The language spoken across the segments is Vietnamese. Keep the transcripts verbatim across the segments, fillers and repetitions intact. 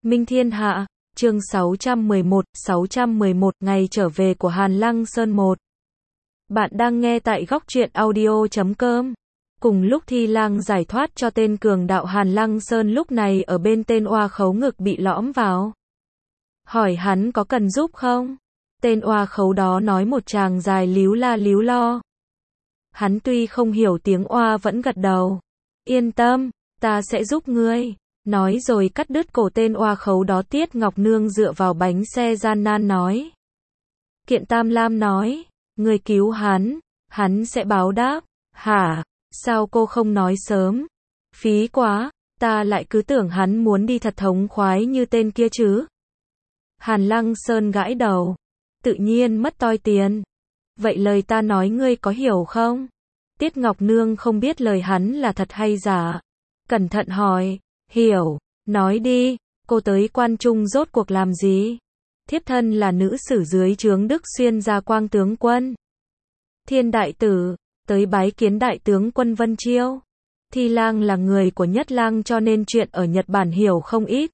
Minh Thiên Hạ, chương sáu trăm mười một, sáu trăm mười một ngày trở về của Hàn Lăng Sơn một. Bạn đang nghe tại góc truyện audio chấm com. Cùng lúc Thi Lang giải thoát cho tên cường đạo Hàn Lăng Sơn lúc này ở bên tên oa khấu ngực bị lõm vào. Hỏi hắn có cần giúp không? Tên oa khấu đó nói một tràng dài líu la líu lo. Hắn tuy không hiểu tiếng oa vẫn gật đầu. Yên tâm, ta sẽ giúp ngươi. Nói rồi cắt đứt cổ tên oa khấu đó. Tiết Ngọc Nương dựa vào bánh xe gian nan nói. Kiện Tam Lam nói, ngươi cứu hắn, hắn sẽ báo đáp. Hả, sao cô không nói sớm? Phí quá, ta lại cứ tưởng hắn muốn đi thật thống khoái như tên kia chứ. Hàn Lăng Sơn gãi đầu, tự nhiên mất toi tiền. Vậy lời ta nói ngươi có hiểu không? Tiết Ngọc Nương không biết lời hắn là thật hay giả. Cẩn thận hỏi, hiểu, nói đi, cô tới Quan Trung rốt cuộc làm gì? Thiếp thân là nữ sử dưới trướng Đức Xuyên Gia Quang tướng quân. Thiên đại tử, tới bái kiến đại tướng quân Vân Chiêu. Thi Lang là người của Nhất Lang cho nên chuyện ở Nhật Bản hiểu không ít.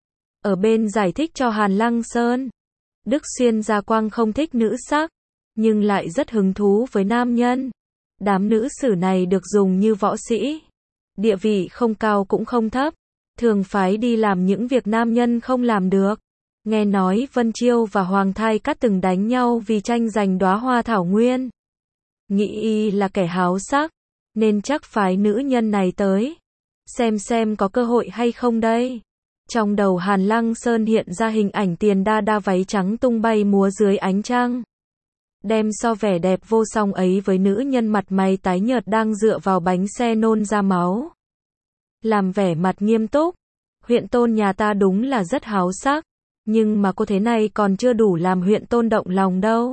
Ở bên giải thích cho Hàn Lăng Sơn. Đức Xuyên Gia Quang không thích nữ sắc, nhưng lại rất hứng thú với nam nhân. Đám nữ sử này được dùng như võ sĩ. Địa vị không cao cũng không thấp. Thường phái đi làm những việc nam nhân không làm được. Nghe nói Vân Chiêu và Hoàng Thai Cát từng đánh nhau vì tranh giành đóa hoa thảo nguyên. Nghĩ y là kẻ háo sắc, nên chắc phái nữ nhân này tới. Xem xem có cơ hội hay không đây. Trong đầu Hàn Lăng Sơn hiện ra hình ảnh Tiền Đa Đa váy trắng tung bay múa dưới ánh trăng. Đem so vẻ đẹp vô song ấy với nữ nhân mặt mày tái nhợt đang dựa vào bánh xe nôn ra máu. Làm vẻ mặt nghiêm túc. Huyện tôn nhà ta đúng là rất háo sắc. Nhưng mà cô thế này còn chưa đủ làm huyện tôn động lòng đâu.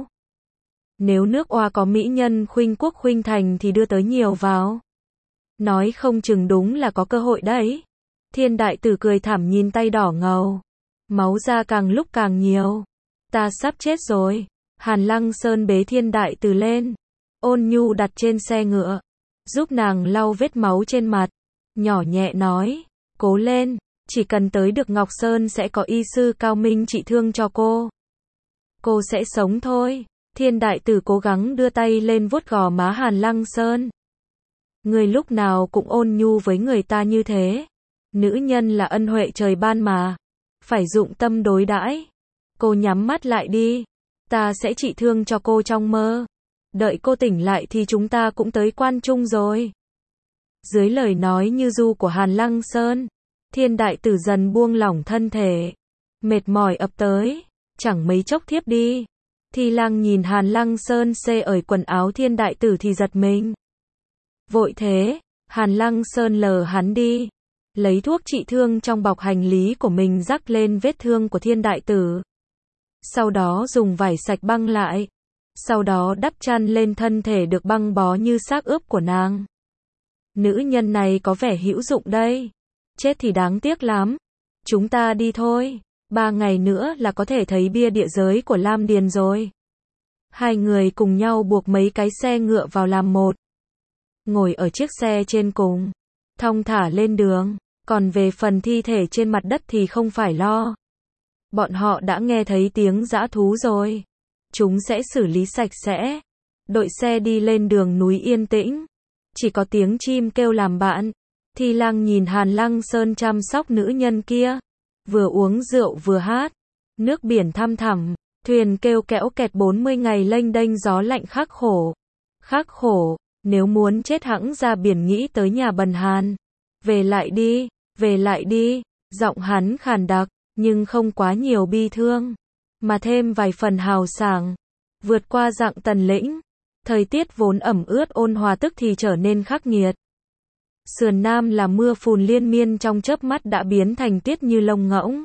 Nếu nước oa có mỹ nhân khuynh quốc khuynh thành thì đưa tới nhiều vào. Nói không chừng đúng là có cơ hội đấy. Thiên đại tử cười thảm nhìn tay đỏ ngầu. Máu ra càng lúc càng nhiều. Ta sắp chết rồi. Hàn Lăng Sơn bế thiên đại tử lên. Ôn nhu đặt trên xe ngựa. Giúp nàng lau vết máu trên mặt. Nhỏ nhẹ nói. Cố lên. Chỉ cần tới được Ngọc Sơn sẽ có y sư cao minh trị thương cho cô. Cô sẽ sống thôi. Thiên đại tử cố gắng đưa tay lên vuốt gò má Hàn Lăng Sơn. Người lúc nào cũng ôn nhu với người ta như thế. Nữ nhân là ân huệ trời ban mà. Phải dụng tâm đối đãi. Cô nhắm mắt lại đi. Ta sẽ trị thương cho cô trong mơ. Đợi cô tỉnh lại thì chúng ta cũng tới Quan Trung rồi. Dưới lời nói như ru của Hàn Lăng Sơn, thiên đại tử dần buông lỏng thân thể. Mệt mỏi ập tới. Chẳng mấy chốc thiếp đi. Thi Lang nhìn Hàn Lăng Sơn xê ởi quần áo thiên đại tử thì giật mình. Vội thế, Hàn Lăng Sơn lờ hắn đi. Lấy thuốc trị thương trong bọc hành lý của mình rắc lên vết thương của thiên đại tử. Sau đó dùng vải sạch băng lại. Sau đó đắp chăn lên thân thể được băng bó như xác ướp của nàng. Nữ nhân này có vẻ hữu dụng đây. Chết thì đáng tiếc lắm. Chúng ta đi thôi. Ba ngày nữa là có thể thấy bia địa giới của Lam Điền rồi. Hai người cùng nhau buộc mấy cái xe ngựa vào làm một. Ngồi ở chiếc xe trên cùng. Thong thả lên đường. Còn về phần thi thể trên mặt đất thì không phải lo. Bọn họ đã nghe thấy tiếng dã thú rồi. Chúng sẽ xử lý sạch sẽ. Đội xe đi lên đường núi yên tĩnh. Chỉ có tiếng chim kêu làm bạn. Thi Lang nhìn Hàn Lăng Sơn chăm sóc nữ nhân kia. Vừa uống rượu vừa hát. Nước biển thăm thẳm. Thuyền kêu kẽo kẹt bốn mươi ngày lênh đênh gió lạnh khắc khổ. Khắc khổ. Nếu muốn chết hẵng ra biển nghĩ tới nhà Bần Hàn. Về lại đi. Về lại đi. Giọng hắn khàn đặc. Nhưng không quá nhiều bi thương. Mà thêm vài phần hào sảng. Vượt qua dặng Tần Lĩnh. Thời tiết vốn ẩm ướt ôn hòa tức thì trở nên khắc nghiệt. Sườn Nam là mưa phùn liên miên trong chớp mắt đã biến thành tuyết như lông ngỗng.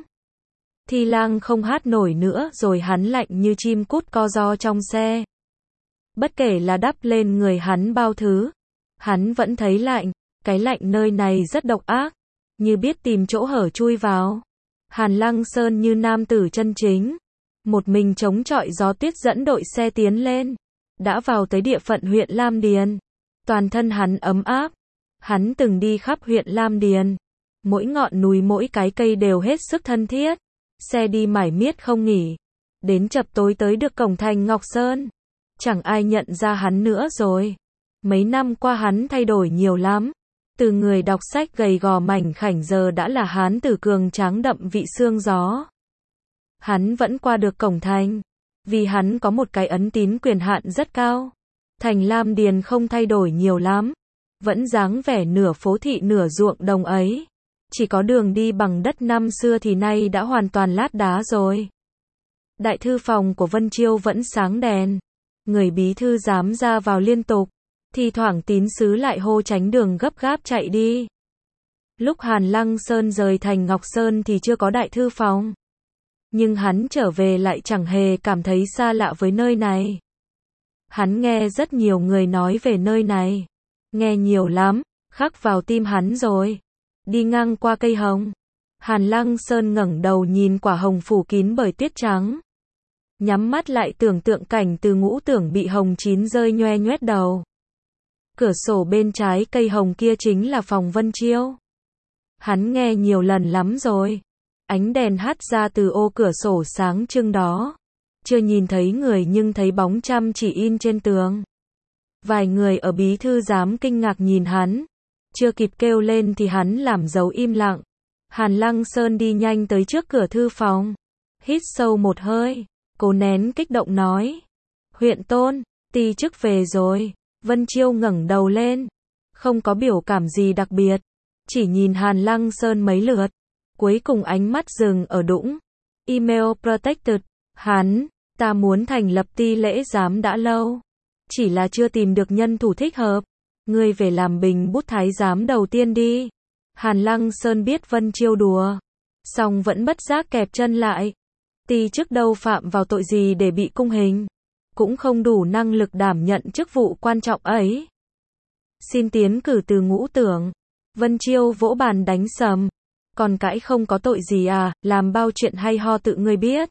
Thi Lang không hát nổi nữa rồi hắn lạnh như chim cút co ro trong xe. Bất kể là đắp lên người hắn bao thứ. Hắn vẫn thấy lạnh. Cái lạnh nơi này rất độc ác. Như biết tìm chỗ hở chui vào. Hàn Lăng Sơn như nam tử chân chính. Một mình chống chọi gió tuyết dẫn đội xe tiến lên. Đã vào tới địa phận huyện Lam Điền. Toàn thân hắn ấm áp. Hắn từng đi khắp huyện Lam Điền. Mỗi ngọn núi mỗi cái cây đều hết sức thân thiết. Xe đi mải miết không nghỉ. Đến chập tối tới được cổng thành Ngọc Sơn. Chẳng ai nhận ra hắn nữa rồi. Mấy năm qua hắn thay đổi nhiều lắm. Từ người đọc sách gầy gò mảnh khảnh giờ đã là hán tử cường tráng đậm vị xương gió. Hắn vẫn qua được cổng thành. Vì hắn có một cái ấn tín quyền hạn rất cao. Thành Lam Điền không thay đổi nhiều lắm. Vẫn dáng vẻ nửa phố thị nửa ruộng đồng ấy. Chỉ có đường đi bằng đất năm xưa thì nay đã hoàn toàn lát đá rồi. Đại thư phòng của Vân Chiêu vẫn sáng đèn. Người bí thư giám ra vào liên tục. Thì thoảng tín sứ lại hô tránh đường gấp gáp chạy đi. Lúc Hàn Lăng Sơn rời thành Ngọc Sơn thì chưa có đại thư phòng. Nhưng hắn trở về lại chẳng hề cảm thấy xa lạ với nơi này. Hắn nghe rất nhiều người nói về nơi này. Nghe nhiều lắm, khắc vào tim hắn rồi. Đi ngang qua cây hồng. Hàn Lăng Sơn ngẩng đầu nhìn quả hồng phủ kín bởi tuyết trắng. Nhắm mắt lại tưởng tượng cảnh từ ngũ tưởng bị hồng chín rơi nhoe nhoét đầu. Cửa sổ bên trái cây hồng kia chính là phòng Vân Chiêu. Hắn nghe nhiều lần lắm rồi. Ánh đèn hắt ra từ ô cửa sổ sáng trưng đó. Chưa nhìn thấy người nhưng thấy bóng chăm chỉ in trên tường. Vài người ở bí thư giám kinh ngạc nhìn hắn. Chưa kịp kêu lên thì hắn làm dấu im lặng. Hàn Lăng Sơn đi nhanh tới trước cửa thư phòng. Hít sâu một hơi. Cố nén kích động nói. Huyện Tôn, ty chức về rồi. Vân Chiêu ngẩng đầu lên. Không có biểu cảm gì đặc biệt. Chỉ nhìn Hàn Lăng Sơn mấy lượt. Cuối cùng ánh mắt dừng ở đũng. Email protected. Hắn, ta muốn thành lập ty lễ giám đã lâu. Chỉ là chưa tìm được nhân thủ thích hợp. Ngươi về làm bình bút thái giám đầu tiên đi. Hàn Lăng Sơn biết Vân Chiêu đùa. Xong vẫn bất giác kẹp chân lại. Ty chức đâu phạm vào tội gì để bị cung hình. Cũng không đủ năng lực đảm nhận chức vụ quan trọng ấy. Xin tiến cử từ ngũ tưởng. Vân Chiêu vỗ bàn đánh sầm. Còn cãi không có tội gì à, làm bao chuyện hay ho tự ngươi biết.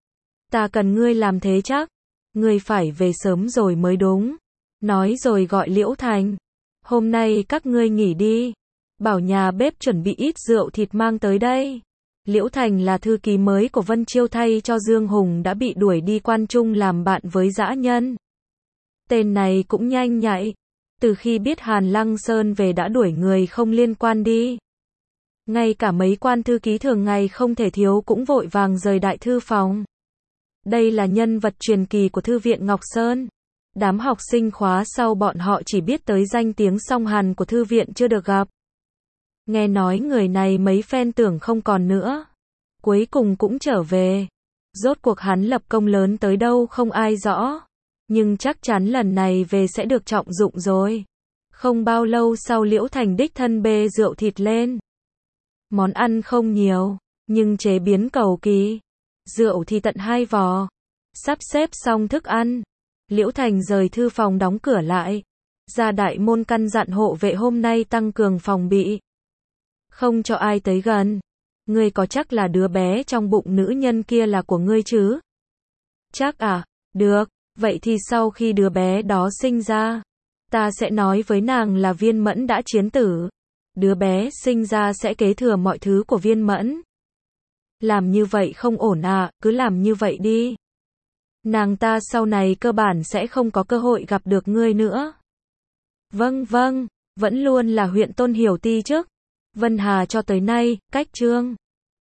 Ta cần ngươi làm thế chắc. Ngươi phải về sớm rồi mới đúng. Nói rồi gọi Liễu Thành. Hôm nay các ngươi nghỉ đi. Bảo nhà bếp chuẩn bị ít rượu thịt mang tới đây. Liễu Thành là thư ký mới của Vân Chiêu thay cho Dương Hùng đã bị đuổi đi Quan Trung làm bạn với dã nhân. Tên này cũng nhanh nhạy. Từ khi biết Hàn Lăng Sơn về đã đuổi người không liên quan đi. Ngay cả mấy quan thư ký thường ngày không thể thiếu cũng vội vàng rời đại thư phòng. Đây là nhân vật truyền kỳ của Thư viện Ngọc Sơn. Đám học sinh khóa sau bọn họ chỉ biết tới danh tiếng song hàn của thư viện chưa được gặp. Nghe nói người này mấy phen tưởng không còn nữa. Cuối cùng cũng trở về. Rốt cuộc hắn lập công lớn tới đâu không ai rõ. Nhưng chắc chắn lần này về sẽ được trọng dụng rồi. Không bao lâu sau Liễu Thành đích thân bê rượu thịt lên. Món ăn không nhiều, nhưng chế biến cầu kỳ. Rượu thì tận hai vò. Sắp xếp xong thức ăn. Liễu Thành rời thư phòng đóng cửa lại. Ra đại môn căn dặn hộ vệ hôm nay tăng cường phòng bị. Không cho ai tới gần. Ngươi có chắc là đứa bé trong bụng nữ nhân kia là của ngươi chứ? Chắc à? Được. Vậy thì sau khi đứa bé đó sinh ra, ta sẽ nói với nàng là Viên Mẫn đã chiến tử. Đứa bé sinh ra sẽ kế thừa mọi thứ của Viên Mẫn. Làm như vậy không ổn à, cứ làm như vậy đi. Nàng ta sau này cơ bản sẽ không có cơ hội gặp được ngươi nữa. Vâng vâng, vẫn luôn là huyện Tôn hiểu ti chức. Vân Hà cho tới nay, cách chương